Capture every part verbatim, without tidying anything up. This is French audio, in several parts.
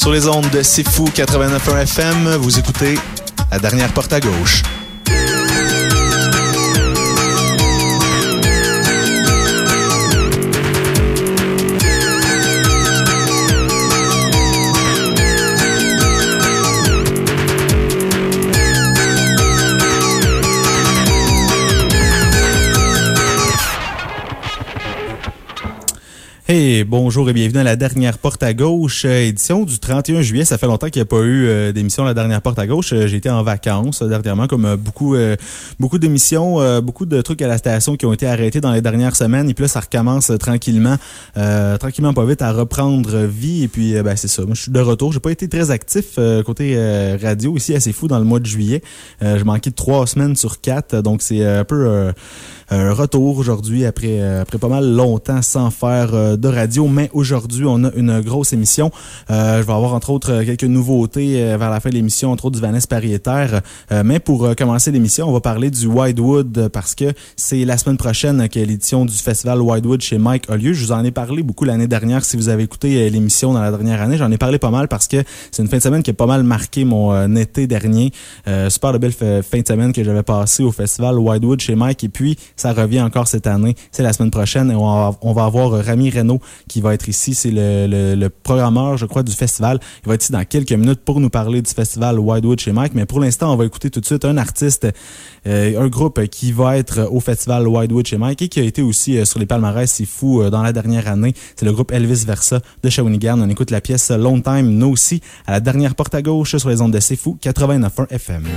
Sur les ondes de C'est Fou quatre-vingt-neuf point un F M, vous écoutez La Dernière Porte à Gauche. Hey, bonjour et bienvenue à La Dernière Porte à Gauche, euh, édition du trente et un juillet. Ça fait longtemps qu'il n'y a pas eu euh, d'émission La Dernière Porte à Gauche. Euh, j'ai été en vacances euh, dernièrement, comme euh, beaucoup euh, beaucoup d'émissions, euh, beaucoup de trucs à la station qui ont été arrêtés dans les dernières semaines. Et puis là, ça recommence euh, tranquillement, euh, tranquillement pas vite à reprendre vie. Et puis, euh, ben c'est ça. Moi, je suis de retour. J'ai pas été très actif euh, côté euh, radio ici, assez fou dans le mois de juillet. Euh, je manquais de trois semaines sur quatre, donc c'est un peu euh, un retour aujourd'hui après euh, après pas mal longtemps sans faire euh, de radio, mais aujourd'hui on a une grosse émission. Euh, je vais avoir entre autres quelques nouveautés euh, vers la fin de l'émission, entre autres du Vanessa Pariétaire. Euh, mais pour euh, commencer l'émission, on va parler du Widewood parce que c'est la semaine prochaine que l'édition du festival Widewood chez Mike a lieu. Je vous en ai parlé beaucoup l'année dernière. Si vous avez écouté euh, l'émission dans la dernière année, j'en ai parlé pas mal parce que c'est une fin de semaine qui a pas mal marqué mon euh, été dernier. Euh, super de belle f- fin de semaine que j'avais passé au festival Widewood chez Mike et puis ça revient encore cette année. C'est la semaine prochaine et on va, on va avoir Rami Reynaud qui va être ici. C'est le, le, le programmeur, je crois, du festival. Il va être ici dans quelques minutes pour nous parler du festival Widewood chez Mike. Mais pour l'instant, on va écouter tout de suite un artiste, euh, un groupe qui va être au festival Widewood chez Mike et qui a été aussi euh, sur les palmarès, c'est fou, euh, dans la dernière année. C'est le groupe Elvis Versa de Shawinigan. On écoute la pièce Long Time, nous aussi, à la dernière porte à gauche sur les ondes de C'est Fou quatre-vingt-neuf point un F M.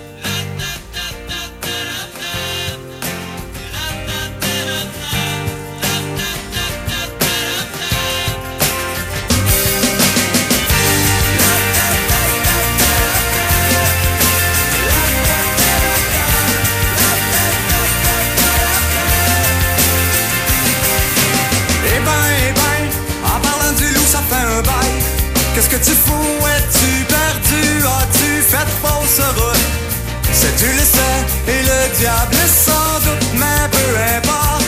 Qu'est-ce que tu fous? Es-tu perdu? As-tu fait fausse route? C'est tu le sais et le diable sans doute, mais peu importe.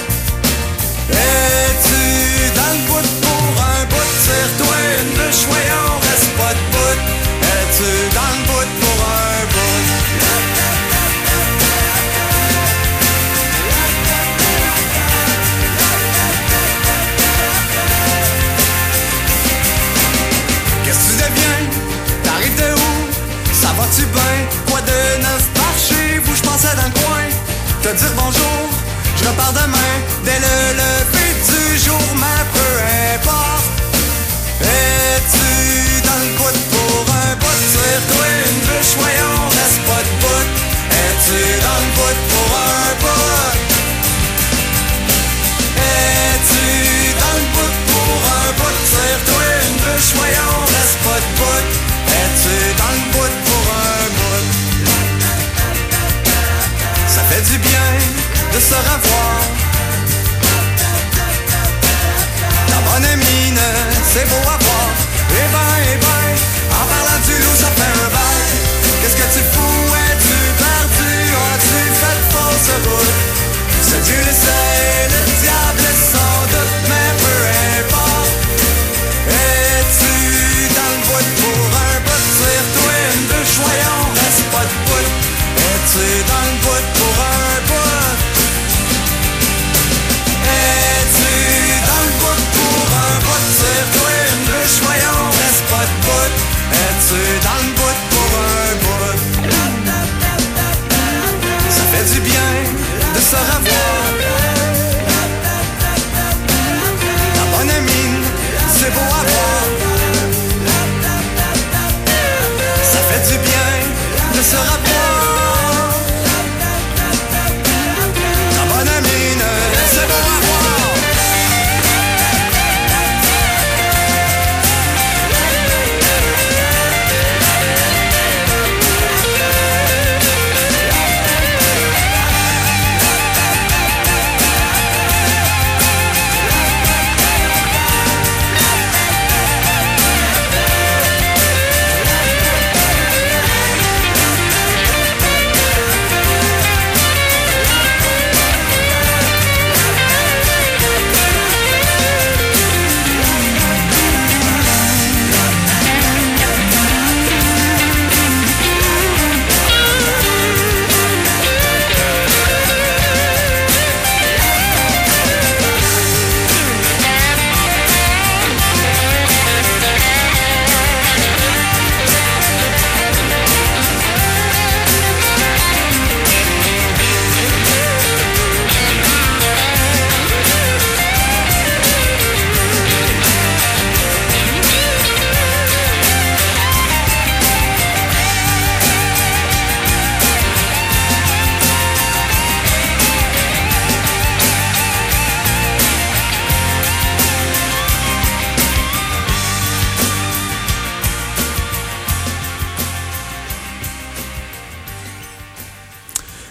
Es-tu dans le bout pour un bout? Tire-toi une bûche, voyons, reste pas de bout. Es-tu dans le bout pour un bout? Qu'est-ce que tu deviens? T'arrives de où? Ça va-tu bien? Quoi de neuf par chez vous? J'passais dans le coin te dire bonjour. Je repars demain dès le lever du jour, mais peu importe. Es-tu dans le bout pour un bout? Tire-toi une bûche, voyons, reste pas de bout. Es-tu dans le bout pour un bout? Es-tu dans le bout pour un bout? Tire-toi une bûche, voyons, reste pas de bout. Es-tu dans le bout pour un bout? Ça fait du bien de se revoir. La bonne mine, c'est beau à voir. Eh ben, eh ben, en parlant du loup, ça fait un bail. Qu'est-ce que tu fous? Es-tu perdu? As-tu fait fausse route? C'est Dieu le sait, le diable sans doute, mais peu importe. Es-tu dans le bout pour un bout? Tire-toi une bûche, voyons, reste pas de bout. Es-tu dans le bout pour un bout? Es-tu dans le bout pour un bout? Tire-toi une bûche, voyons, reste pas de bout. Es-tu dans le bout pour un bout? Ça fait du bien de se revoir. La bonne mine, c'est beau à voir. Ça fait du bien de se revoir. La bonne mine, c'est beau à voir.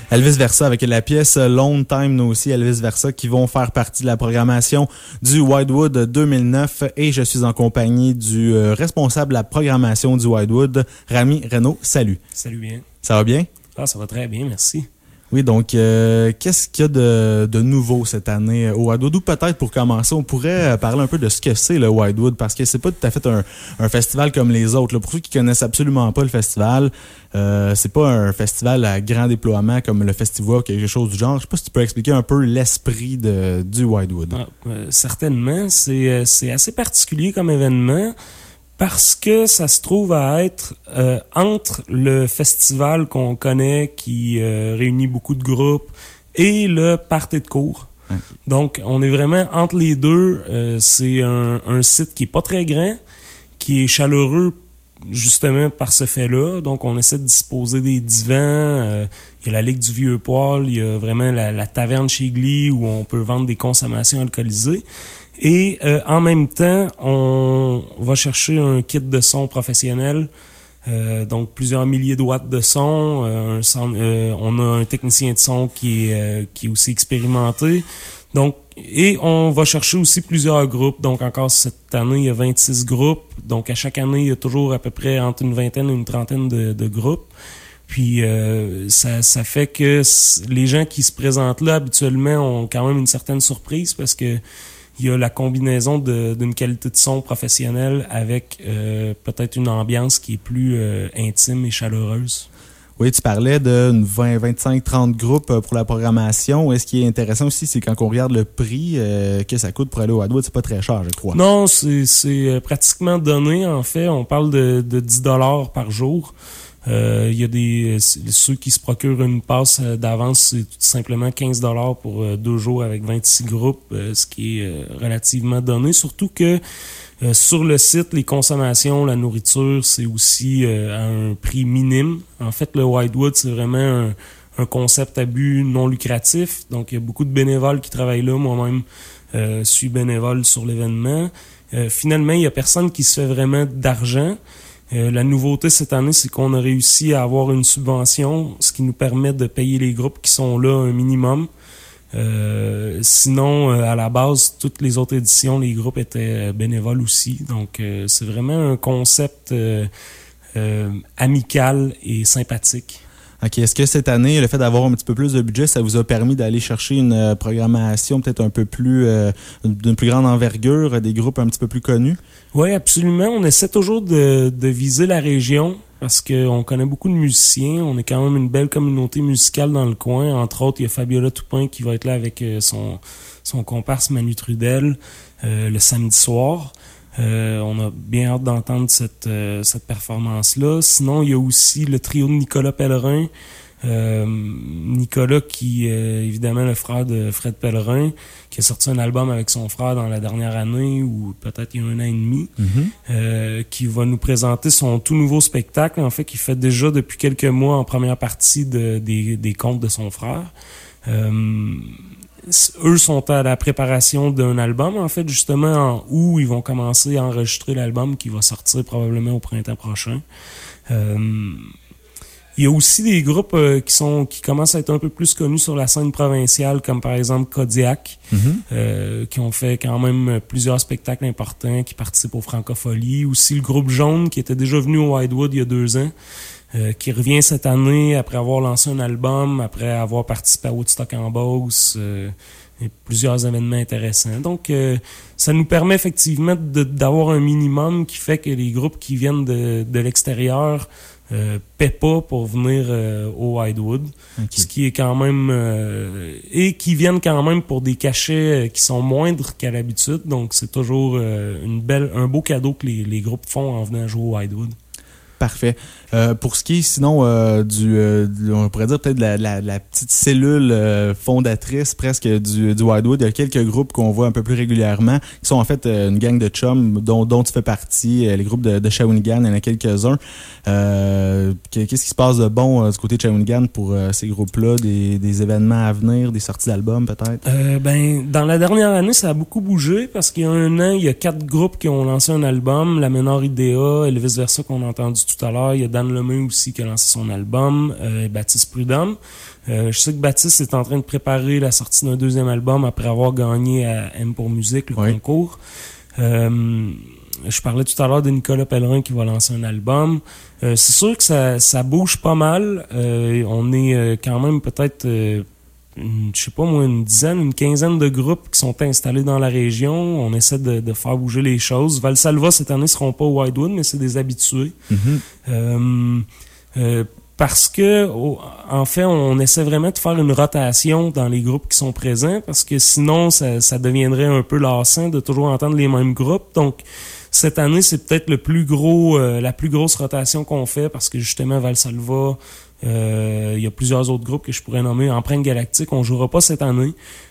Elvis Versa avec la pièce Lone Time, nous aussi Elvis Versa, qui vont faire partie de la programmation du Wildwood deux mille neuf. Et je suis en compagnie du euh, responsable de la programmation du Wildwood, Rami Renaud. Salut. Salut bien. Ça va bien? Ah, ça va très bien, merci. Oui, donc, euh, qu'est-ce qu'il y a de, de nouveau cette année au Wildwood? Ou peut-être, pour commencer, on pourrait parler un peu de ce que c'est le Wildwood, parce que c'est pas tout à fait un, un festival comme les autres. Là. Pour ceux qui connaissent absolument pas le festival, euh, c'est pas un festival à grand déploiement comme le Festival ou quelque chose du genre. Je sais pas si tu peux expliquer un peu l'esprit de, du Wildwood. Ah, euh, certainement. C'est, c'est assez particulier comme événement. Parce que ça se trouve à être euh, entre le festival qu'on connaît qui euh, réunit beaucoup de groupes et le party de cours. Ouais. Donc, on est vraiment entre les deux. Euh, c'est un, un site qui est pas très grand, qui est chaleureux justement par ce fait-là. Donc, on essaie de disposer des divans. Euh, il y a la Ligue du Vieux-Poil, il y a vraiment la, la taverne chez Glee où on peut vendre des consommations alcoolisées. Et euh, en même temps, on va chercher un kit de son professionnel, euh, donc plusieurs milliers de watts de son. Euh, un son euh, on a un technicien de son qui est, euh, qui est aussi expérimenté. Donc, et on va chercher aussi plusieurs groupes. Donc encore cette année, il y a vingt-six groupes. Donc à chaque année, il y a toujours à peu près entre une vingtaine et une trentaine de, de groupes. Puis euh, ça, ça fait que les gens qui se présentent là habituellement ont quand même une certaine surprise parce que il y a la combinaison de, d'une qualité de son professionnelle avec euh, peut-être une ambiance qui est plus euh, intime et chaleureuse. Oui, tu parlais de vingt, vingt-cinq, trente groupes pour la programmation. Et ce qui est intéressant aussi, c'est quand on regarde le prix euh, que ça coûte pour aller au Wildwood, c'est pas très cher, je crois. Non, c'est, c'est pratiquement donné, en fait. On parle de, de dix dollars par jour. Il euh, y a des ceux qui se procurent une passe d'avance, c'est tout simplement quinze dollars pour euh, deux jours avec vingt-six groupes, euh, ce qui est euh, relativement donné. Surtout que euh, sur le site, les consommations, la nourriture, c'est aussi euh, à un prix minime. En fait, le Wildwood, c'est vraiment un, un concept à but non lucratif. Donc, il y a beaucoup de bénévoles qui travaillent là. Moi-même, euh, suis bénévole sur l'événement. Euh, finalement, il y a personne qui se fait vraiment d'argent. Euh, la nouveauté cette année, c'est qu'on a réussi à avoir une subvention, ce qui nous permet de payer les groupes qui sont là un minimum. Euh, sinon, euh, à la base, toutes les autres éditions, les groupes étaient bénévoles aussi. Donc, euh, c'est vraiment un concept euh, euh, amical et sympathique. OK. Est-ce que cette année, le fait d'avoir un petit peu plus de budget, ça vous a permis d'aller chercher une euh, programmation peut-être un peu plus, euh, d'une plus grande envergure, des groupes un petit peu plus connus? Oui, absolument. On essaie toujours de, de viser la région parce qu'on connaît beaucoup de musiciens. On est quand même une belle communauté musicale dans le coin. Entre autres, il y a Fabiola Toupin qui va être là avec son, son comparse Manu Trudel euh, le samedi soir. Euh, on a bien hâte d'entendre cette, euh, cette performance-là. Sinon, il y a aussi le trio de Nicolas Pellerin. Euh, Nicolas qui est évidemment le frère de Fred Pellerin, qui a sorti un album avec son frère dans la dernière année ou peut-être il y a un an et demi, mm-hmm. euh, qui va nous présenter son tout nouveau spectacle, en fait, qu'il fait déjà depuis quelques mois en première partie de, des, des contes de son frère. Euh, Eux sont à la préparation d'un album, en fait, justement, en août, ils vont commencer à enregistrer l'album qui va sortir probablement au printemps prochain. Euh, il y a aussi des groupes euh, qui sont qui commencent à être un peu plus connus sur la scène provinciale, comme par exemple Kodiak, mm-hmm. euh, qui ont fait quand même plusieurs spectacles importants, qui participent aux Francopholies. Aussi le groupe Jaune, qui était déjà venu au Wildwood il y a deux ans. Euh, qui revient cette année après avoir lancé un album, après avoir participé à Woodstock en Beauce, euh, et plusieurs événements intéressants. Donc, euh, ça nous permet effectivement de, d'avoir un minimum qui fait que les groupes qui viennent de, de l'extérieur euh, paient pas pour venir euh, au Wildwood, okay. Ce qui est quand même euh, et qui viennent quand même pour des cachets qui sont moindres qu'à l'habitude. Donc, c'est toujours euh, une belle, un beau cadeau que les, les groupes font en venant jouer au Wildwood. Parfait. Euh, pour ce qui est sinon euh, du, euh, du, on pourrait dire peut-être la, la, la petite cellule euh, fondatrice presque du, du Wildwood, il y a quelques groupes qu'on voit un peu plus régulièrement, qui sont en fait euh, une gang de chums dont, dont tu fais partie, euh, les groupes de, de Shawinigan, il y en a quelques-uns. Euh, qu'est-ce qui se passe de bon euh, du côté de Shawinigan pour euh, ces groupes-là, des, des événements à venir, des sorties d'albums peut-être? Euh, ben, dans la dernière année, ça a beaucoup bougé parce qu'il y a un an, il y a quatre groupes qui ont lancé un album, La Menor Idea, Elvis Versa qu'on a entendu tout à l'heure, il y a Dan Lemay aussi qui a lancé son album, euh, Baptiste Prudhomme. Euh, je sais que Baptiste est en train de préparer la sortie d'un deuxième album après avoir gagné à M pour musique, le oui. concours. Euh, je parlais tout à l'heure de Nicolas Pellerin qui va lancer un album. Euh, c'est sûr que ça, ça bouge pas mal. Euh, on est euh, quand même peut-être... Euh, Une, je sais pas moi, une dizaine, une quinzaine de groupes qui sont installés dans la région. On essaie de, de faire bouger les choses. Valsalva, cette année, ne seront pas au Widewood, mais c'est des habitués. Mm-hmm. Euh, euh, parce que, oh, en fait, on essaie vraiment de faire une rotation dans les groupes qui sont présents, parce que sinon, ça, ça deviendrait un peu lassant de toujours entendre les mêmes groupes. Donc, cette année, c'est peut-être le plus gros, euh, la plus grosse rotation qu'on fait, parce que justement, Valsalva... Il euh, y a plusieurs autres groupes que je pourrais nommer. Empreinte Galactique, on jouera pas cette année.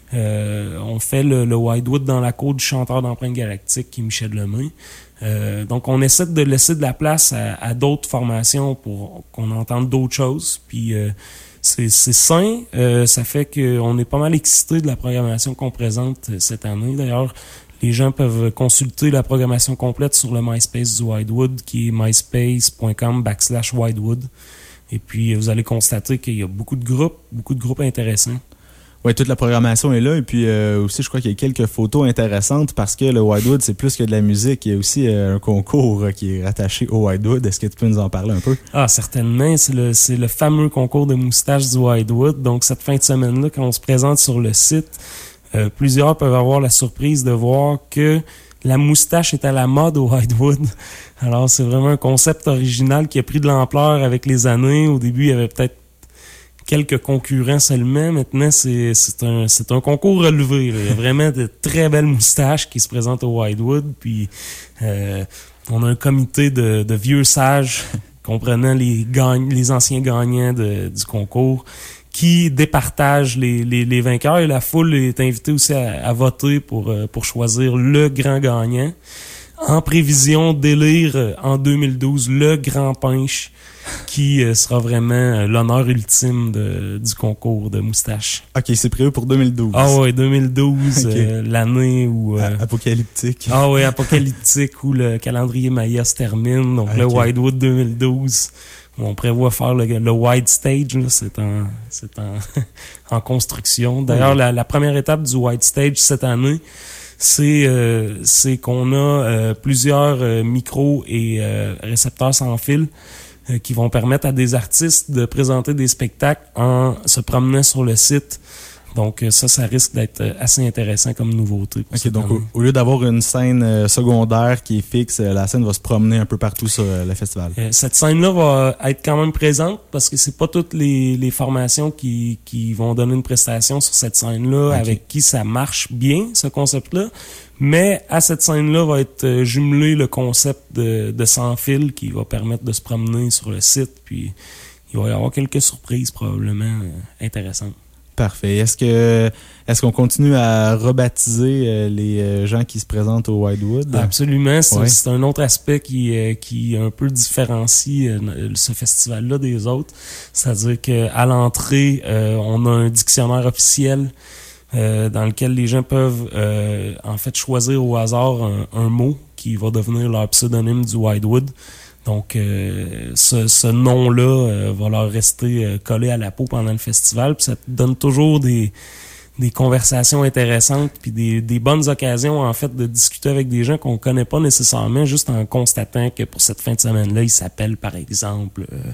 Euh, on fait le, le Widewood dans la cour du chanteur d'Empreinte Galactique, qui est Michel Lemay. Euh, donc, on essaie de laisser de la place à, à d'autres formations pour qu'on entende d'autres choses. Puis, euh, c'est, c'est sain. Euh, ça fait qu'on est pas mal excités de la programmation qu'on présente cette année. D'ailleurs, les gens peuvent consulter la programmation complète sur le MySpace du Widewood, qui est myspace.com backslash Widewood. Et puis, vous allez constater qu'il y a beaucoup de groupes, beaucoup de groupes intéressants. Oui, toute la programmation est là. Et puis euh, aussi, je crois qu'il y a quelques photos intéressantes parce que le Widewood, c'est plus que de la musique. Il y a aussi euh, un concours euh, qui est rattaché au Widewood. Est-ce que tu peux nous en parler un peu? Ah, certainement. C'est le, c'est le fameux concours de moustaches du Widewood. Donc, cette fin de semaine-là, quand on se présente sur le site, euh, plusieurs peuvent avoir la surprise de voir que la moustache est à la mode au Widewood. Alors, c'est vraiment un concept original qui a pris de l'ampleur avec les années. Au début, il y avait peut-être quelques concurrents seulement. Maintenant, c'est, c'est, un, c'est un concours relevé. Là. Il y a vraiment de très belles moustaches qui se présentent au Widewood. Puis, euh, on a un comité de, de vieux sages comprenant les, gagn- les anciens gagnants de, du concours qui départage les, les, les vainqueurs, et la foule est invitée aussi à, à voter pour, pour choisir le grand gagnant. En prévision d'élire en deux mille douze le grand punch qui sera vraiment l'honneur ultime de, du concours de moustache. OK, c'est prévu pour deux mille douze. Ah ouais, deux mille douze, okay. euh, l'année où... Euh, apocalyptique. Ah ouais, apocalyptique, où le calendrier Maya se termine, donc okay. Le Widewood deux mille douze. On prévoit faire le, le Wide Stage, là, c'est en, c'est en, en construction. D'ailleurs, oui. la, la première étape du Wide Stage cette année, c'est, euh, c'est qu'on a euh, plusieurs euh, micros et euh, récepteurs sans fil euh, qui vont permettre à des artistes de présenter des spectacles en se promenant sur le site. Donc ça, ça risque d'être assez intéressant comme nouveauté. OK, donc au, au lieu d'avoir une scène euh, secondaire qui est fixe, euh, la scène va se promener un peu partout sur euh, le festival. Euh, cette scène-là va être quand même présente parce que c'est pas toutes les, les formations qui, qui vont donner une prestation sur cette scène-là, okay. Avec qui ça marche bien, ce concept-là. Mais à cette scène-là va être jumelé le concept de, de sans fil qui va permettre de se promener sur le site. Puis il va y avoir quelques surprises probablement euh, intéressantes. Parfait. Est-ce que est-ce qu'on continue à rebaptiser euh, les euh, gens qui se présentent au Widewood? Absolument. C'est, ouais. c'est un autre aspect qui, euh, qui un peu différencie euh, ce festival-là des autres. C'est-à-dire qu'à l'entrée, euh, on a un dictionnaire officiel euh, dans lequel les gens peuvent euh, en fait choisir au hasard un, un mot qui va devenir leur pseudonyme du Widewood. Donc, euh, ce, ce nom-là euh, va leur rester euh, collé à la peau pendant le festival. Puis ça te donne toujours des, des conversations intéressantes puis des, des bonnes occasions, en fait, de discuter avec des gens qu'on connaît pas nécessairement, juste en constatant que pour cette fin de semaine-là, ils s'appellent, par exemple, euh,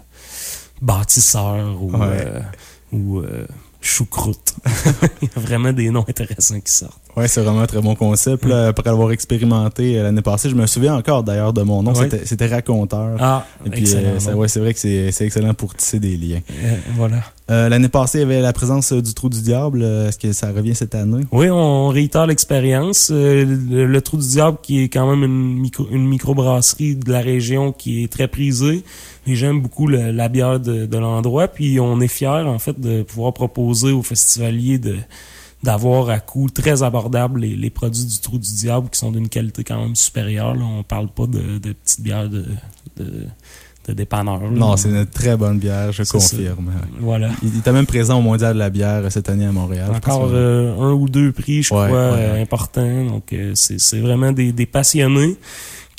bâtisseur ou, ouais. euh, ou euh, choucroute. Il y a vraiment des noms intéressants qui sortent. Oui, c'est vraiment un très bon concept. Là, après l'avoir expérimenté euh, l'année passée, je me souviens encore d'ailleurs de mon nom, ouais. c'était, c'était Raconteur. Ah, et puis, excellent. Euh, ça, ouais, c'est vrai que c'est, c'est excellent pour tisser des liens. Euh, voilà. Euh, l'année passée, il y avait la présence du Trou du Diable. Est-ce que ça revient cette année? Oui, on réitère l'expérience. Euh, le, le Trou du Diable, qui est quand même une, micro, une microbrasserie de la région qui est très prisée. Les gens aiment beaucoup le, la bière de, de l'endroit. Puis on est fiers, en fait, de pouvoir proposer aux festivaliers de d'avoir à coût très abordable les, les produits du Trou du Diable qui sont d'une qualité quand même supérieure. Là. On parle pas de, de petites bières de, de, de dépanneur. Là. Non, c'est une très bonne bière, je c'est confirme. Ça. Voilà. Il, il était même présent au Mondial de la bière cette année à Montréal. Encore euh, un ou deux prix, je ouais, crois, ouais, ouais. Euh, importants. Donc, euh, c'est, c'est vraiment des, des passionnés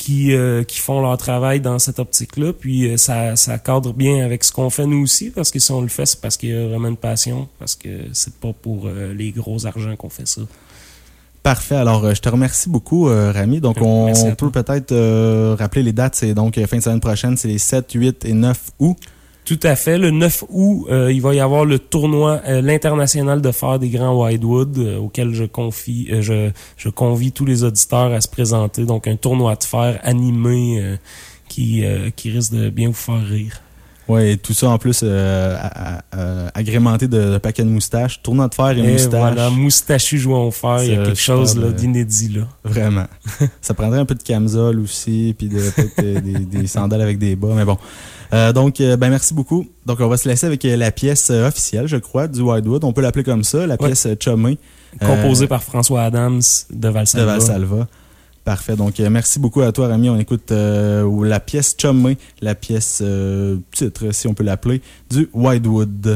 qui euh, qui font leur travail dans cette optique-là. Puis euh, ça ça cadre bien avec ce qu'on fait nous aussi, parce que si on le fait, c'est parce qu'il y a vraiment une passion, parce que c'est pas pour euh, les gros argents qu'on fait ça. Parfait. Alors, euh, je te remercie beaucoup, euh, Rami. Donc, on, on peut peut-être euh, rappeler les dates. C'est donc euh, fin de semaine prochaine, c'est les sept, huit et neuf août. Tout à fait. Le neuf août, euh, il va y avoir le tournoi, euh, l'international de fer des Grands Wildwood, euh, auquel je confie, euh, je, je convie tous les auditeurs à se présenter. Donc, un tournoi de fer animé euh, qui, euh, qui risque de bien vous faire rire. Oui, et tout ça en plus euh, à, à, à, agrémenté de, de paquets de moustaches. Tournoi de fer et, et moustaches. Voilà, moustachu jouant au fer, il y a quelque chose là, d'inédit là. Vraiment. Ça prendrait un peu de camisole aussi, puis de, peut-être des, des sandales avec des bas, mais bon. Euh, donc, euh, ben merci beaucoup. Donc, on va se laisser avec la pièce euh, officielle, je crois, du Wildwood. On peut l'appeler comme ça, la pièce ouais. Chumé. Composée euh, par François Adams de Valsalva. De Valsalva. Parfait. Donc, euh, merci beaucoup à toi, Rami. On écoute euh, la pièce Chumé, la pièce euh, titre, si on peut l'appeler, du Wildwood.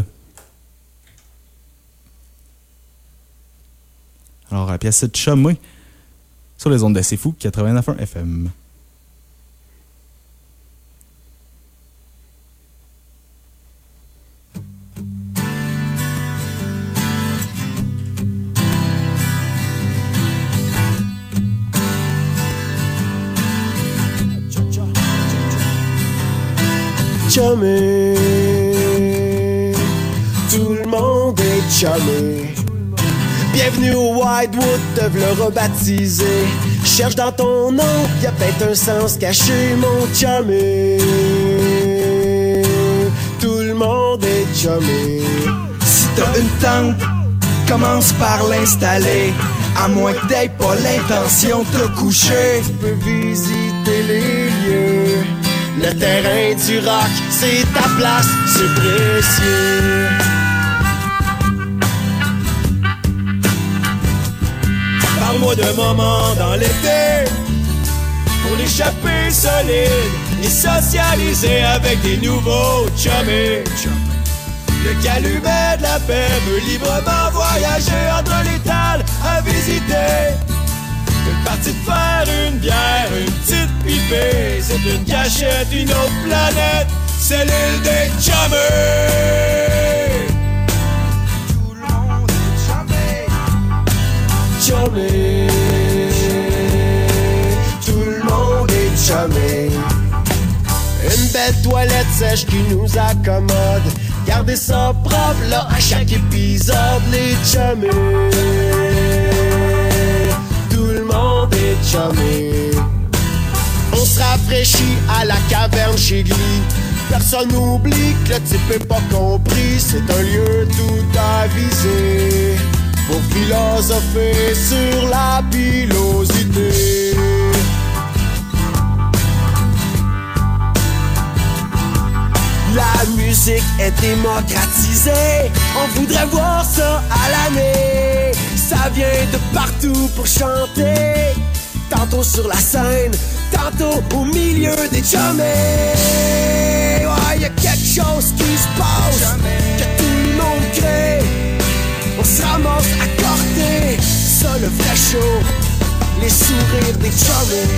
Alors, la pièce Chumé sur les ondes de C'est Fou, quatre-vingt-neuf point un F M. Chumé, tout le monde est chumé. Bienvenue au Wildwood, te v'là rebaptisé. Cherche dans ton nom, y'a peut-être un sens caché, mon chumé. Tout le monde est chumé. Si t'as une tente, commence par l'installer. À moins que t'aies pas l'intention de te coucher. Tu peux visiter les lieux. Le terrain du rock, c'est ta place, c'est précieux. Parle-moi d'un moment dans l'été pour l'échapper solide et socialiser avec des nouveaux chumés. Le calumet de la paix peut librement voyager entre les talles à visiter. Une partie de fer, une bière, une petite pipée. C'est une cachette, une autre planète. C'est l'île des chumés. Tout le monde est chumé. Chumé. Tout le monde est chumé. Une belle toilette sèche qui nous accommode. Gardez ça propre là à chaque épisode, les chumés. On se rafraîchit à la caverne chez Glee. Personne n'oublie que le type est pas compris. C'est un lieu tout avisé pour philosopher sur la pilosité. La musique est démocratisée. On voudrait voir ça à l'année. Ça vient de partout pour chanter. Tantôt sur la scène, tantôt au milieu des chumés. Ouais, y'a quelque chose qui se passe, que tout le monde crée. On se ramasse accordé, ça le vrai show. Les sourires des chumés.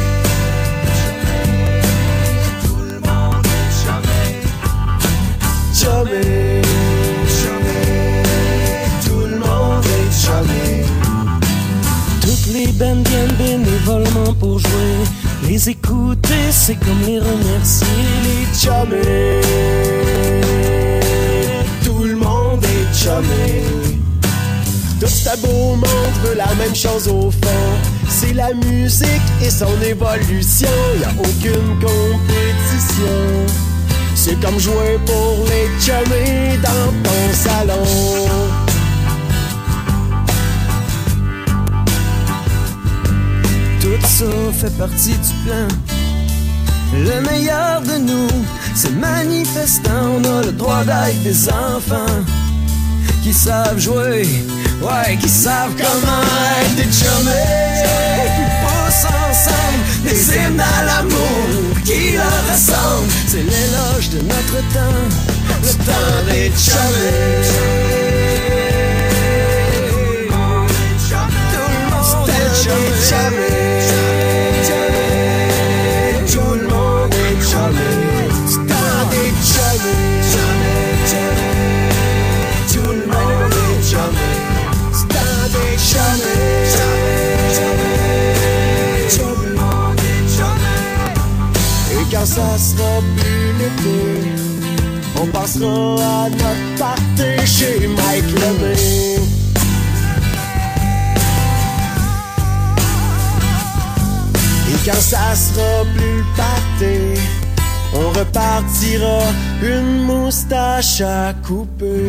Tout le monde est chumé. Chumé. Tout le monde est chumé. Toutes les bandes viennent bénévolement pour jouer. Les écouter, c'est comme les remercier. Les chumés. Tout le monde est chumé. Tout ce beau monde veut la même chose au fond. C'est la musique et son évolution. Y'a aucune compétition. C'est comme jouer pour les chumés dans ton salon. Tout ça fait partie du plan. Le meilleur de nous, c'est manifestant. On a le droit d'être des enfants qui savent jouer, ouais, qui savent comment être des chumés. Qui poussent ensemble des hymnes à l'amour qui leur ressemblent. C'est l'éloge de notre temps, le temps des chumés. Tout le monde est chumé. sera à notre party chez Mike Lemay. Et quand ça sera plus le party, on repartira une moustache à couper.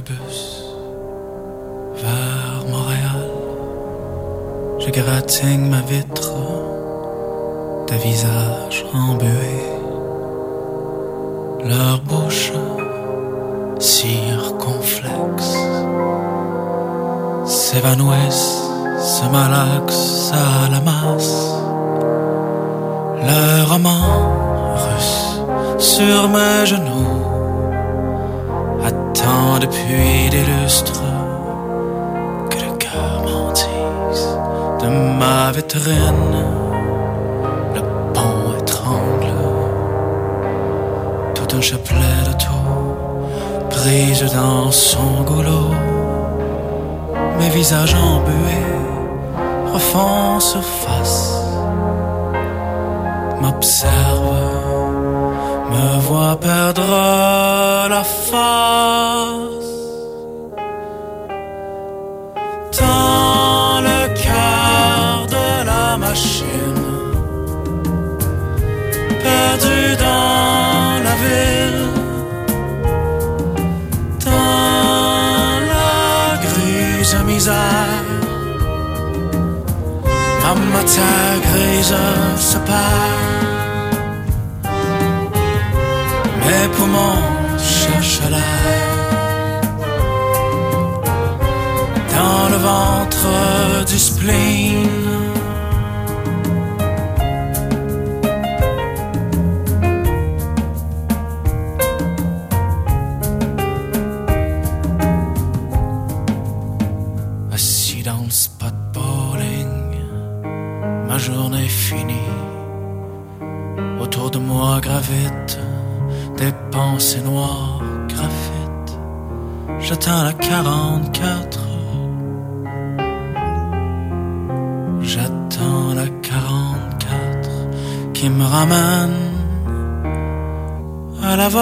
bus vers Montréal. Je gratigne ma vitre de visages embués. Leur bouche circonflexe s'évanouissent, se malaxent à la masse. Le roman russe sur mes genoux attend depuis des lustres que le cœur m'en dise. De ma vitrine le pont étrangle tout un chapelet de tours prise dans son goulot. Mes visages embués refont surface, m'observe, me voit perdre la face. Dans le cœur de la machine, perdu dans la ville, dans la grise misère, ma matière grise se perd. Mes poumons cherchent l'air dans le ventre du spleen. Assis dans le spot bowling, ma journée finie. Autour de moi gravitent des pensées noires, graphite. J'atteins la quarante-quatre. J'attends la quarante-quatre qui me ramène à Laval.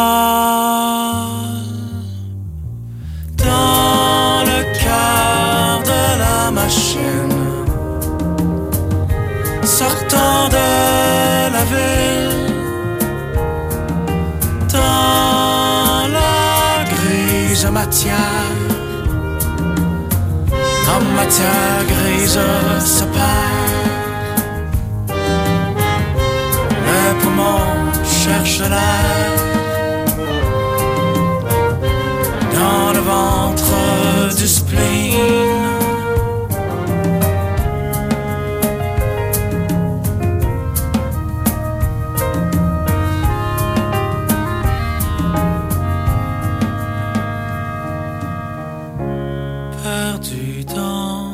Dans le cœur de la machine, sortant de la ville, dans la grise matière, en matière grise se perd. Les poumons cherchent l'air dans le ventre du spleen. Perdu dans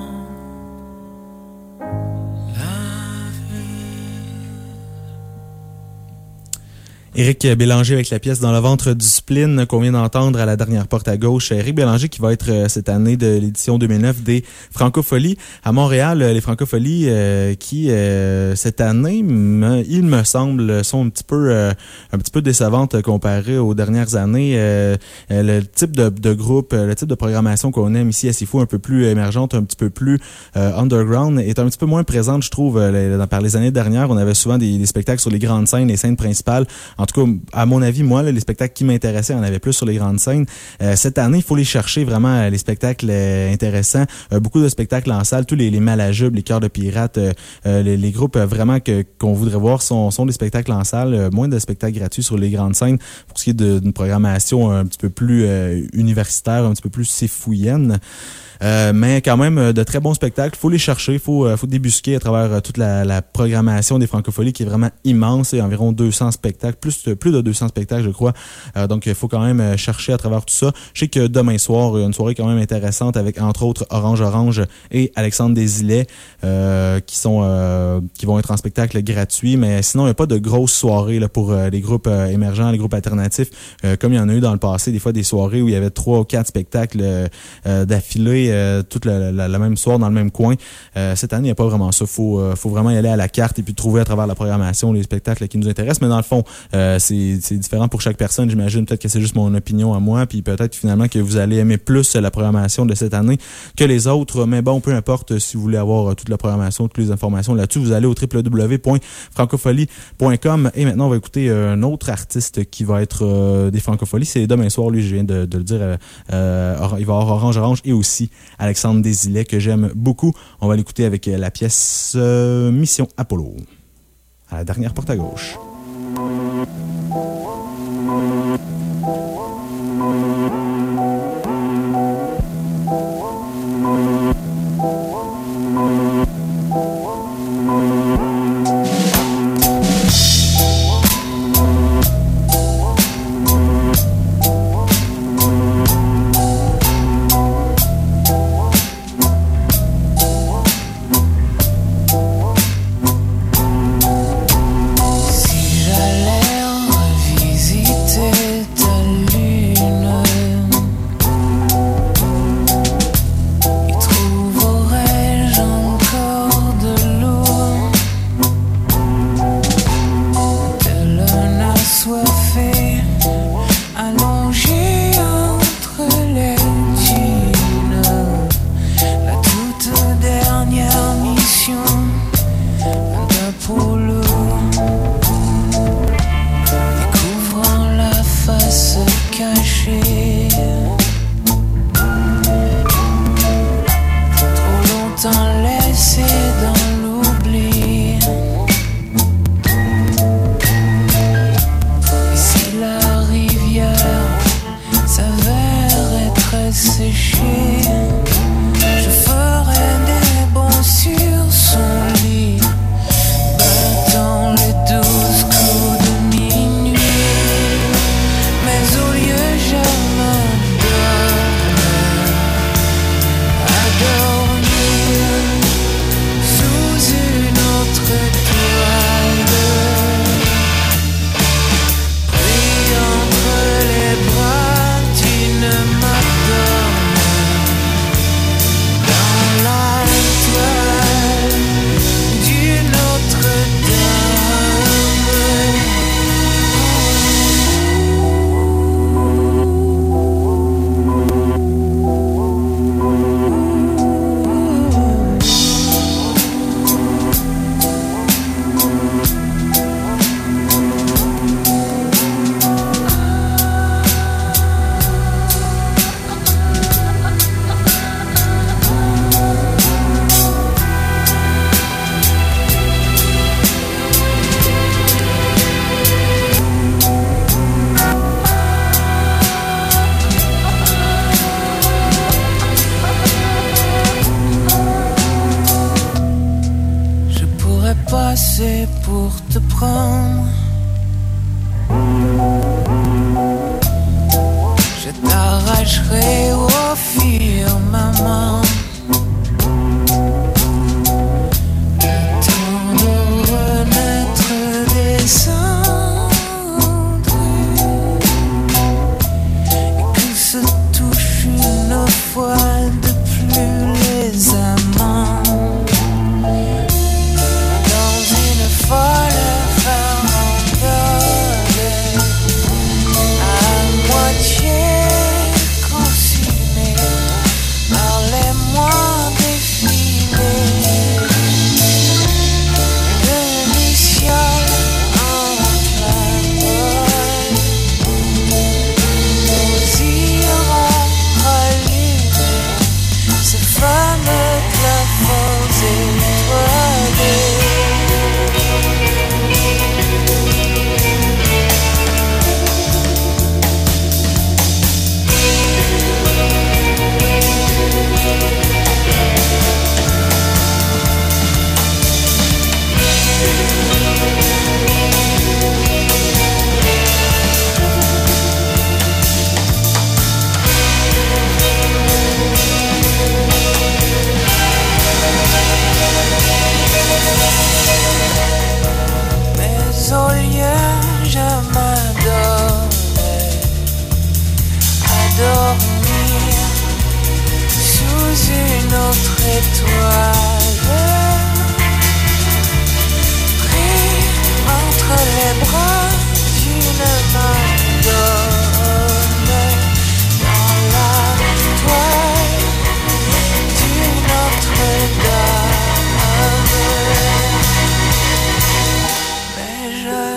Éric Bélanger avec la pièce Dans le ventre du spleen qu'on vient d'entendre à la dernière porte à gauche. Éric Bélanger qui va être euh, cette année de l'édition deux mille neuf des Francopholies à Montréal. Les Francopholies euh, qui euh, cette année, me, il me semble, sont un petit peu euh, un petit peu décevantes comparées aux dernières années. Euh, le type de, de groupe, le type de programmation qu'on aime ici à Sifu, un peu plus émergente, un petit peu plus euh, underground, est un petit peu moins présente, je trouve. Les, par les années dernières, on avait souvent des, des spectacles sur les grandes scènes, les scènes principales. En tout cas, à mon avis, moi, là, les spectacles qui m'intéressaient, on avait plus sur les grandes scènes. Euh, cette année, il faut les chercher vraiment, les spectacles euh, intéressants. Euh, beaucoup de spectacles en salle, tous les, les Malajubes, les Cœurs de Pirates, euh, euh, les, les groupes euh, vraiment que qu'on voudrait voir sont, sont des spectacles en salle, euh, moins de spectacles gratuits sur les grandes scènes pour ce qui est d'une programmation un petit peu plus euh, universitaire, un petit peu plus sifouienne. Euh, mais quand même de très bons spectacles. Il faut les chercher, il faut, faut débusquer à travers toute la, la programmation des Francopholies qui est vraiment immense. Il y a environ deux cents spectacles, plus, plus de deux cents spectacles, je crois. Euh, donc, il faut quand même chercher à travers tout ça. Je sais que demain soir, il y a une soirée quand même intéressante avec, entre autres, Orange Orange et Alexandre Desilets euh, qui sont euh, qui vont être en spectacle gratuit. Mais sinon, il n'y a pas de grosses soirées là, pour euh, les groupes euh, émergents, les groupes alternatifs, euh, comme il y en a eu dans le passé. Des fois, des soirées où il y avait trois ou quatre spectacles euh, d'affilée euh, toute la, la, la même soir dans le même coin. Euh, cette année, il n'y a pas vraiment ça. Il faut, euh, faut vraiment y aller à la carte et puis trouver à travers la programmation les spectacles qui nous intéressent. Mais dans le fond, euh, c'est, c'est différent pour chaque personne. J'imagine peut-être que c'est juste mon opinion à moi, puis peut-être finalement que vous allez aimer plus la programmation de cette année que les autres. Mais bon, peu importe, si vous voulez avoir toute la programmation, toutes les informations là-dessus, vous allez au w w w point francophonie point com. Et maintenant, on va écouter un autre artiste qui va être euh, des Francopholies. C'est demain soir, lui, je viens de, de le dire. Euh, euh, il va y avoir Orange Orange et aussi Alexandre Desilets, que j'aime beaucoup. On va l'écouter avec la pièce euh, Mission Apollo. À la dernière porte à gauche. Moitié conçu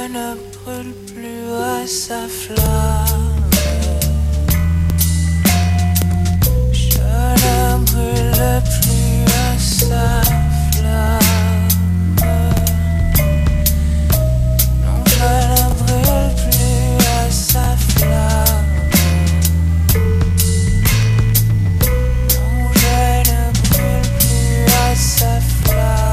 ne brûle plus à sa flamme. Je ne brûle plus à sa flamme. Non, je ne brûle plus à sa flamme. Non, je ne brûle plus à sa flamme.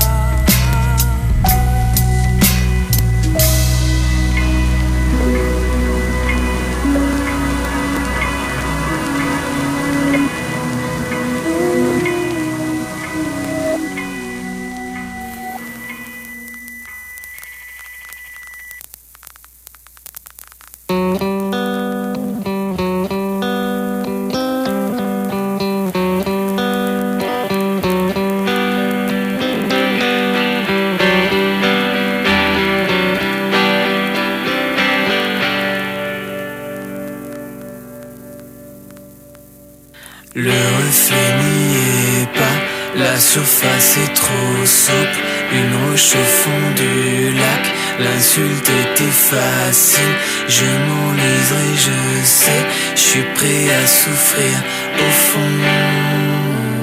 Le reflet n'y est pas, la surface est trop souple. Une roche au fond du lac, l'insulte était facile. Je m'enliserai, je sais, je suis prêt à souffrir au fond.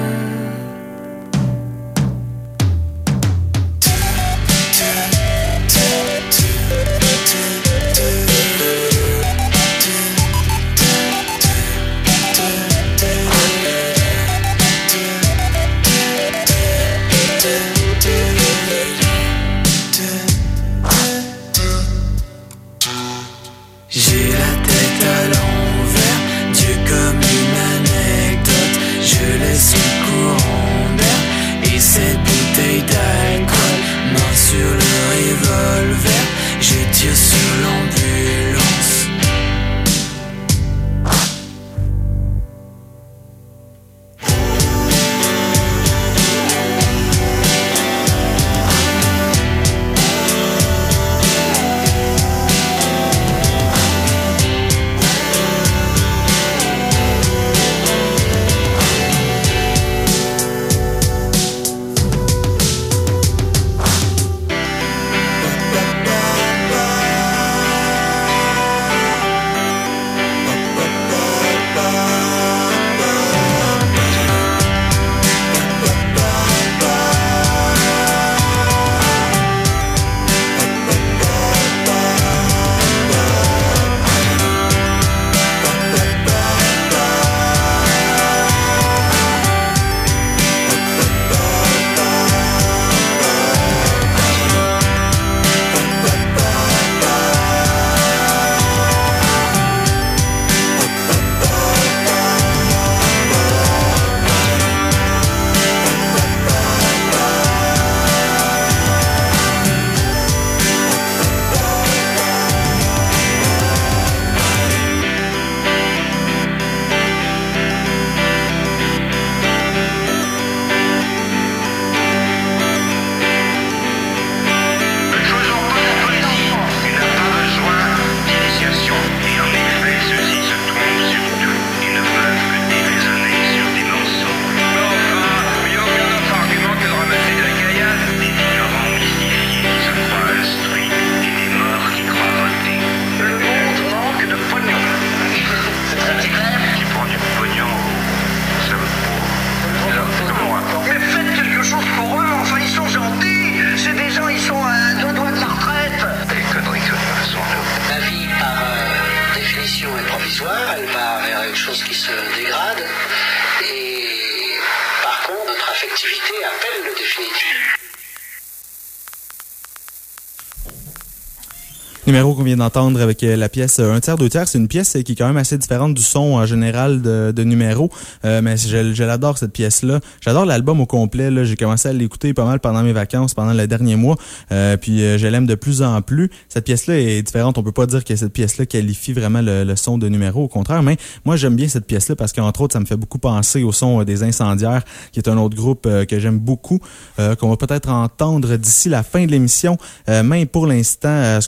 J'ai la tête à l'envers, Dieu comme une anecdote. Je laisse le courant d'air et cette bouteille d'alcool. Main sur le revolver, je tire sur l'ambulance. Numéro qu'on vient d'entendre avec la pièce Un tiers, deux tiers, c'est une pièce qui est quand même assez différente du son en général de, de Numéro, euh, mais je, je l'adore cette pièce-là. J'adore l'album au complet, là. J'ai commencé à l'écouter pas mal pendant mes vacances, pendant le dernier mois, euh, puis euh, je l'aime de plus en plus. Cette pièce-là est différente, on peut pas dire que cette pièce-là qualifie vraiment le, le son de Numéro, au contraire, mais moi j'aime bien cette pièce-là parce qu'entre autres, ça me fait beaucoup penser au son des Incendiaires, qui est un autre groupe euh, que j'aime beaucoup, euh, qu'on va peut-être entendre d'ici la fin de l'émission, euh, mais pour l'instant, euh, ce que je veux faire, c'est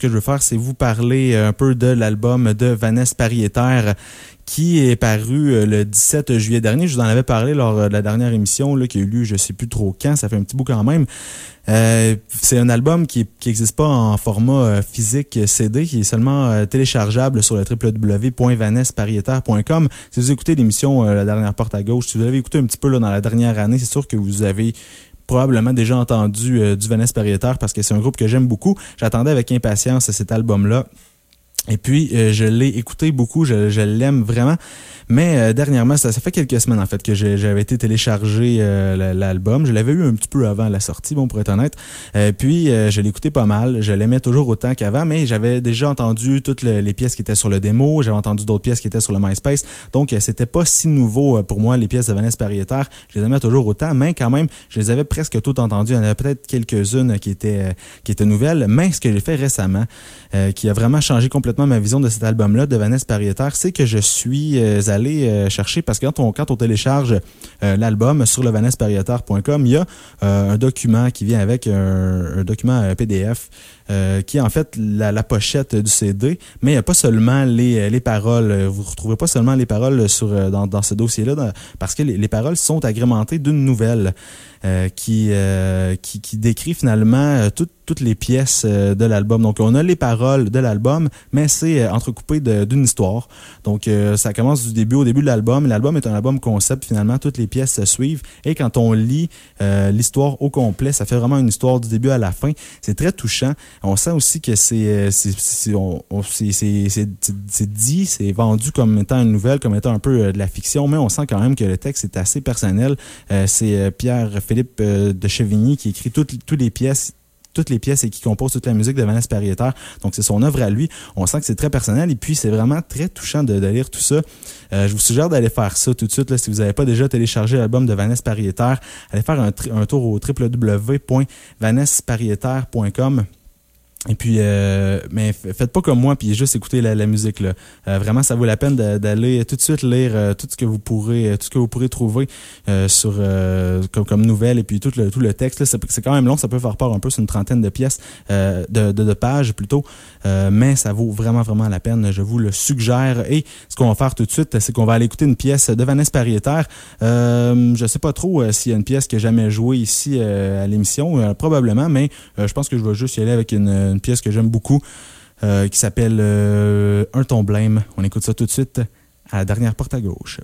c'est vous parler un peu de l'album de Vanessa Pariéter qui est paru le dix-sept juillet dernier. Je vous en avais parlé lors de la dernière émission là, qui a eu lieu, je sais plus trop quand, ça fait un petit bout quand même. Euh, c'est un album qui n'existe pas en format euh, physique C D, qui est seulement euh, téléchargeable sur le w w w point vanessa pariéter point com. Si vous écoutez l'émission euh, La Dernière Porte à Gauche, si vous l'avez écouté un petit peu là, dans la dernière année, c'est sûr que vous avez probablement déjà entendu euh, du Vanessa Pariéter parce que c'est un groupe que j'aime beaucoup. J'attendais avec impatience cet album-là. Et puis, euh, je l'ai écouté beaucoup, je, je l'aime vraiment. Mais euh, dernièrement, ça, ça fait quelques semaines en fait que j'ai, j'avais été télécharger euh, l'album. Je l'avais eu un petit peu avant la sortie, bon pour être honnête. Euh, puis, euh, je l'écoutais pas mal. Je l'aimais toujours autant qu'avant, mais j'avais déjà entendu toutes le, les pièces qui étaient sur le démo. J'avais entendu d'autres pièces qui étaient sur le MySpace. Donc, euh, c'était pas si nouveau euh, pour moi, les pièces de Vanessa Pariéter. Je les aimais toujours autant, mais quand même, je les avais presque toutes entendues. Il y en avait peut-être quelques-unes qui étaient, euh, qui étaient nouvelles. Mais ce que j'ai fait récemment, euh, qui a vraiment changé complètement ma vision de cet album-là de Vanessa Pariéter, c'est que je suis euh, allé euh, chercher, parce que quand on, quand on télécharge euh, l'album sur le vanessa pariéter point com, il y a euh, un document qui vient avec un, un document euh, P D F euh, qui est en fait la, la pochette du C D, mais il n'y a pas seulement les, les paroles. Vous ne retrouvez pas seulement les paroles sur, dans, dans ce dossier-là, dans, parce que les, les paroles sont agrémentées d'une nouvelle euh, qui, euh, qui, qui décrit finalement toute toutes les pièces euh, de l'album. Donc, on a les paroles de l'album, mais c'est euh, entrecoupé de, d'une histoire. Donc, euh, ça commence du début au début de l'album. L'album est un album concept, finalement. Toutes les pièces se suivent. Et quand on lit euh, l'histoire au complet, ça fait vraiment une histoire du début à la fin. C'est très touchant. On sent aussi que c'est, c'est, c'est, on, on, c'est, c'est, c'est, c'est dit, c'est vendu comme étant une nouvelle, comme étant un peu euh, de la fiction, mais on sent quand même que le texte est assez personnel. Euh, c'est euh, Pierre-Philippe euh, de Chevigny qui écrit toutes, toutes les pièces toutes les pièces et qui compose toute la musique de Vanessa Pariéter. Donc, c'est son œuvre à lui. On sent que c'est très personnel et puis c'est vraiment très touchant de, de lire tout ça. Euh, je vous suggère d'aller faire ça tout de suite. Là, si vous n'avez pas déjà téléchargé l'album de Vanessa Pariéter, allez faire un, un tour au w w w point vanessa pariéter point com. Et puis, euh, mais faites pas comme moi puis juste écoutez la, la musique là. Euh, vraiment, ça vaut la peine de, d'aller tout de suite lire euh, tout ce que vous pourrez, tout ce que vous pourrez trouver euh, sur euh, comme, comme nouvelle et puis tout le tout le texte là. C'est, c'est quand même long, ça peut faire peur un peu, c'est une trentaine de pièces, euh, de, de de pages plutôt, euh, mais ça vaut vraiment vraiment la peine. Je vous le suggère. Et ce qu'on va faire tout de suite, c'est qu'on va aller écouter une pièce de Vanessa Pariéter. Euh, je sais pas trop euh, s'il y a une pièce que j'ai jamais jouée ici euh, à l'émission, euh, probablement, mais euh, je pense que je vais juste y aller avec une une pièce que j'aime beaucoup euh, qui s'appelle euh, Un ton blême. On écoute ça tout de suite à la dernière porte à gauche.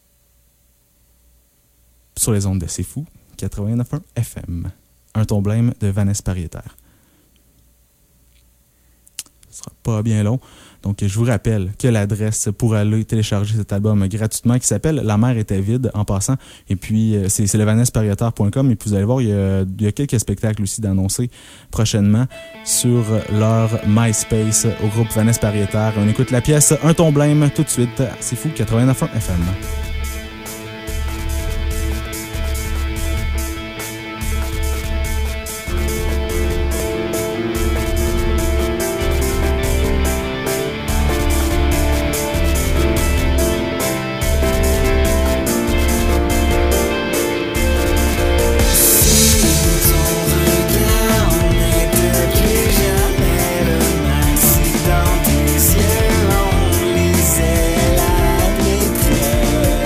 Sur les ondes de C'est Fou, quatre-vingt-neuf point un F M. Un ton blême de Vanessa Pariéter. Ce sera pas bien long. Donc, je vous rappelle que l'adresse pour aller télécharger cet album gratuitement qui s'appelle La mer était vide en passant. Et puis, c'est, c'est le vanessa pariéter point com. Et puis, vous allez voir, il y a, il y a quelques spectacles aussi d'annoncer prochainement sur leur MySpace au groupe Vanessa Pariéter. On écoute la pièce Un ton blême tout de suite. C'est Fou, quatre-vingt-neuf point un F M. Dans tes yeux, on lisait la détresse.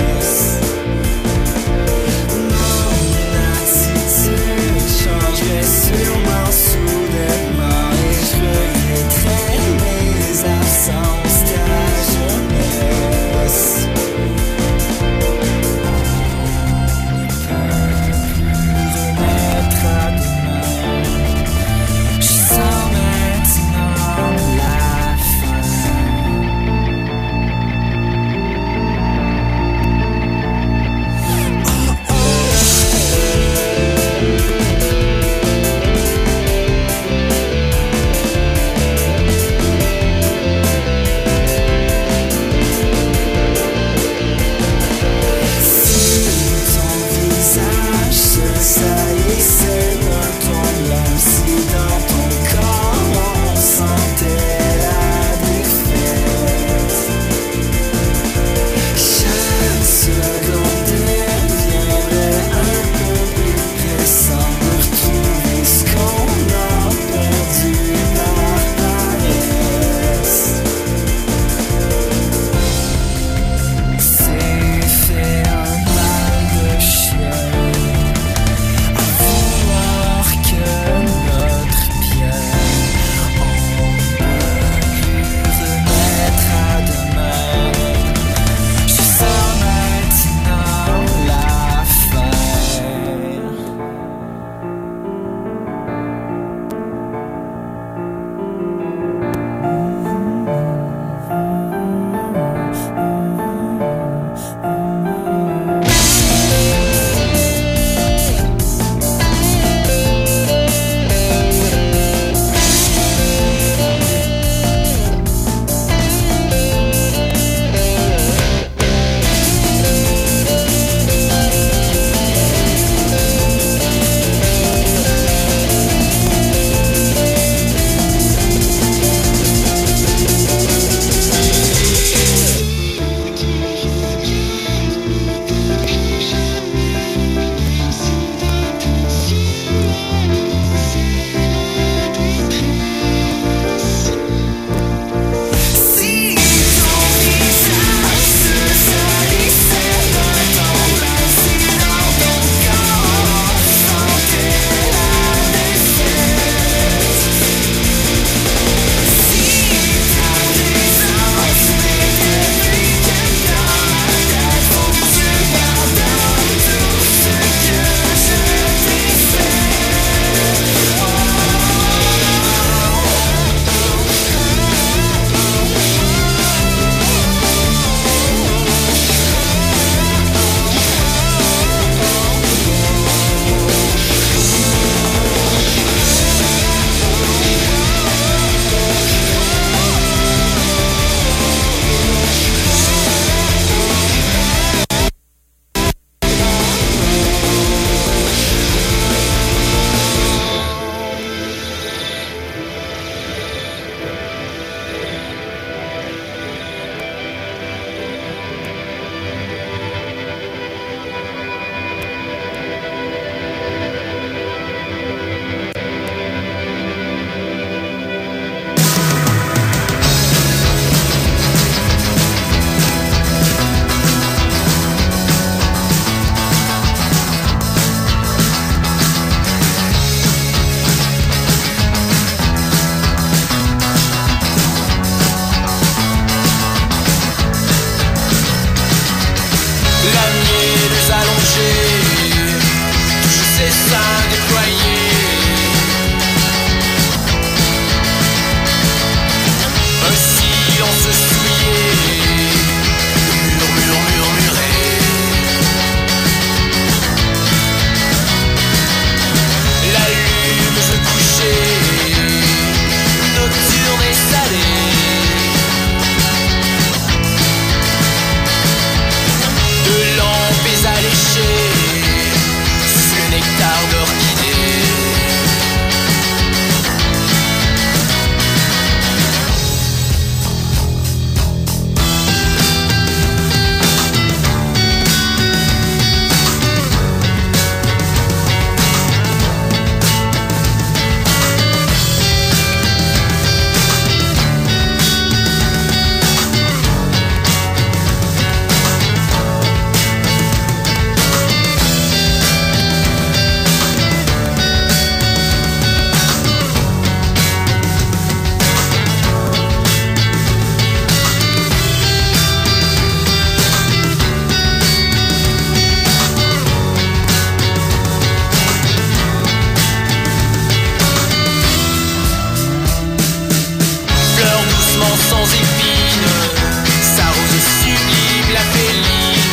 sans épines, sa rose sublime, la féline.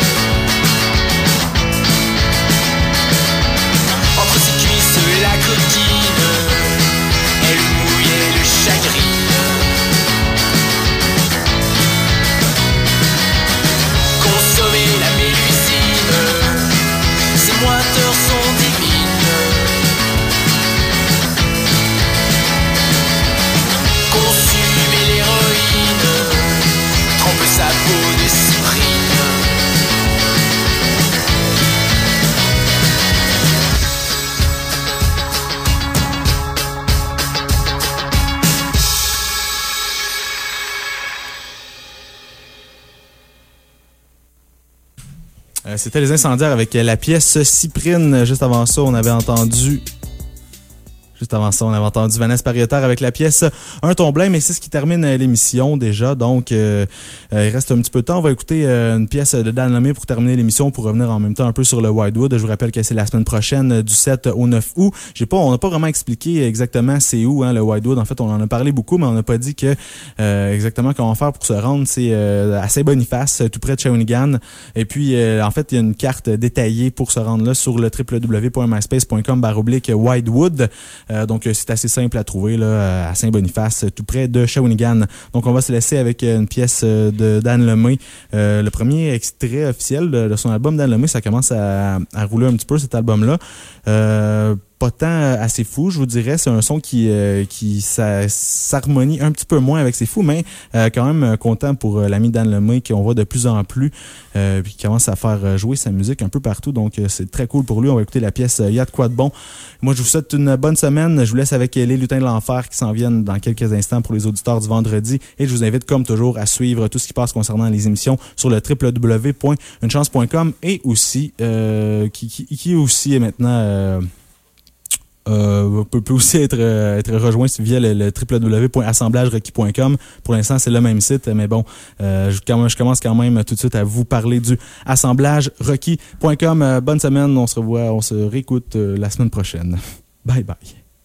Entre ses cuisses, la coquine, elle mouillait le chagrin. Consommer la mélusine, ses moiteurs sont divines. Consumer l'héroïne, trempe sa peau de cyprine. Euh, C'était Les Incendiaires avec la pièce Cyprine. Juste avant ça, on avait entendu... Juste avant ça, on avait entendu Vanessa Pariotard avec la pièce Un ton blême, et c'est ce qui termine l'émission déjà. Donc, euh, euh, il reste un petit peu de temps. On va écouter euh, une pièce de Dan Lemay pour terminer l'émission, pour revenir en même temps un peu sur le Wildwood. Je vous rappelle que c'est la semaine prochaine, euh, du sept au neuf août. J'ai pas, on n'a pas vraiment expliqué exactement c'est où, hein, le Wildwood. En fait, on en a parlé beaucoup, mais on n'a pas dit que euh, exactement comment faire pour se rendre. C'est euh, à Saint-Boniface, tout près de Shawinigan. Et puis, euh, en fait, il y a une carte détaillée pour se rendre là sur le w w w point myspace point com barre oblique Wildwood. Euh, donc, c'est assez simple à trouver là, à Saint-Boniface, tout près de Shawinigan. Donc, on va se laisser avec une pièce de Dan Lemay. Euh, le premier extrait officiel de, de son album Dan Lemay, ça commence à, à rouler un petit peu, cet album-là. Euh, pas tant assez fou, je vous dirais. C'est un son qui, euh, qui ça, s'harmonie un petit peu moins avec ses fous, mais euh, quand même content pour euh, l'ami Dan Lemay, qu'on voit de plus en plus, euh, puis qui commence à faire jouer sa musique un peu partout. Donc, euh, c'est très cool pour lui. On va écouter la pièce euh, Y'a de quoi de bon. Moi, je vous souhaite une bonne semaine. Je vous laisse avec les Lutins de l'Enfer qui s'en viennent dans quelques instants pour les auditeurs du vendredi. Et je vous invite, comme toujours, à suivre tout ce qui passe concernant les émissions sur le w w w point une chance point com et aussi, euh, qui, qui, qui aussi est maintenant... Euh, Euh, peut, peut aussi être, euh, être rejoint via le, le w w w point assemblage requis point com. Pour l'instant, c'est le même site, mais bon, euh, je, je commence quand même tout de suite à vous parler du assemblage requis point com. Euh, bonne semaine, on se revoit, on se réécoute euh, la semaine prochaine. Bye bye.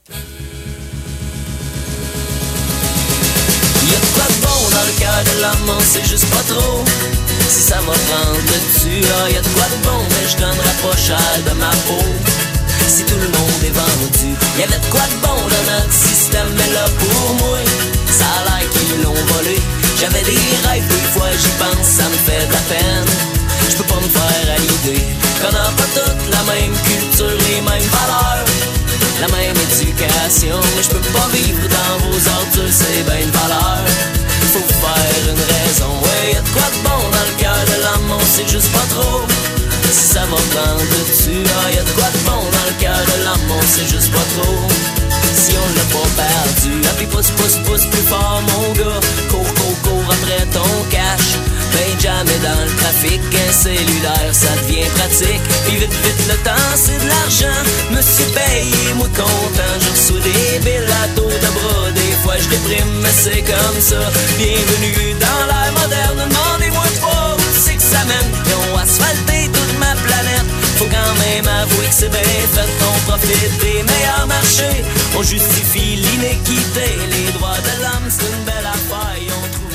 Y'a de quoi de bon dans le cœur de l'homme, on sait juste pas trop si ça va prendre le dessus. Ah, y'a de quoi de bon, mais je donnerai pas cher de ma peau si tout le monde est vendu. Y'avait de quoi de bon dans notre système, mais là pour moi, ça a l'air qu'ils l'ont volé. J'avais des rêves, des fois j'y pense, ça me fait de la peine. Je peux pas me faire à l'idée qu'on n'a pas toutes la même culture, les mêmes valeurs, la même éducation. Mais je peux pas vivre dans vos ordures, c'est ben une valeur. Faut faire une raison, ouais, y'a de quoi de bon dans le cœur de l'homme, on sait juste pas trop si ça va prendre dessus. Ah, y'a de quoi de bon dans le cœur de l'homme, on sait juste pas trop si on l'a pas perdu. Ah, puis pousse, pousse, pousse plus fort mon gars, cours, cours, cours après ton cash. Ben jamais dans le trafic, un cellulaire ça devient pratique. Puis vite, vite le temps c'est de l'argent, me suis payé, moi content. Je reçois des billes à dos de bras, des fois je déprime mais c'est comme ça. Bienvenue dans l'ère moderne, demandez-moi pas où c'est que ça mène. Ils ont asphalté toute ma planète, faut quand même avouer que c'est bien fait. On profite des meilleurs marchés, on justifie l'inéquité. Les droits de l'homme c'est une belle affaire, ils ont trouvé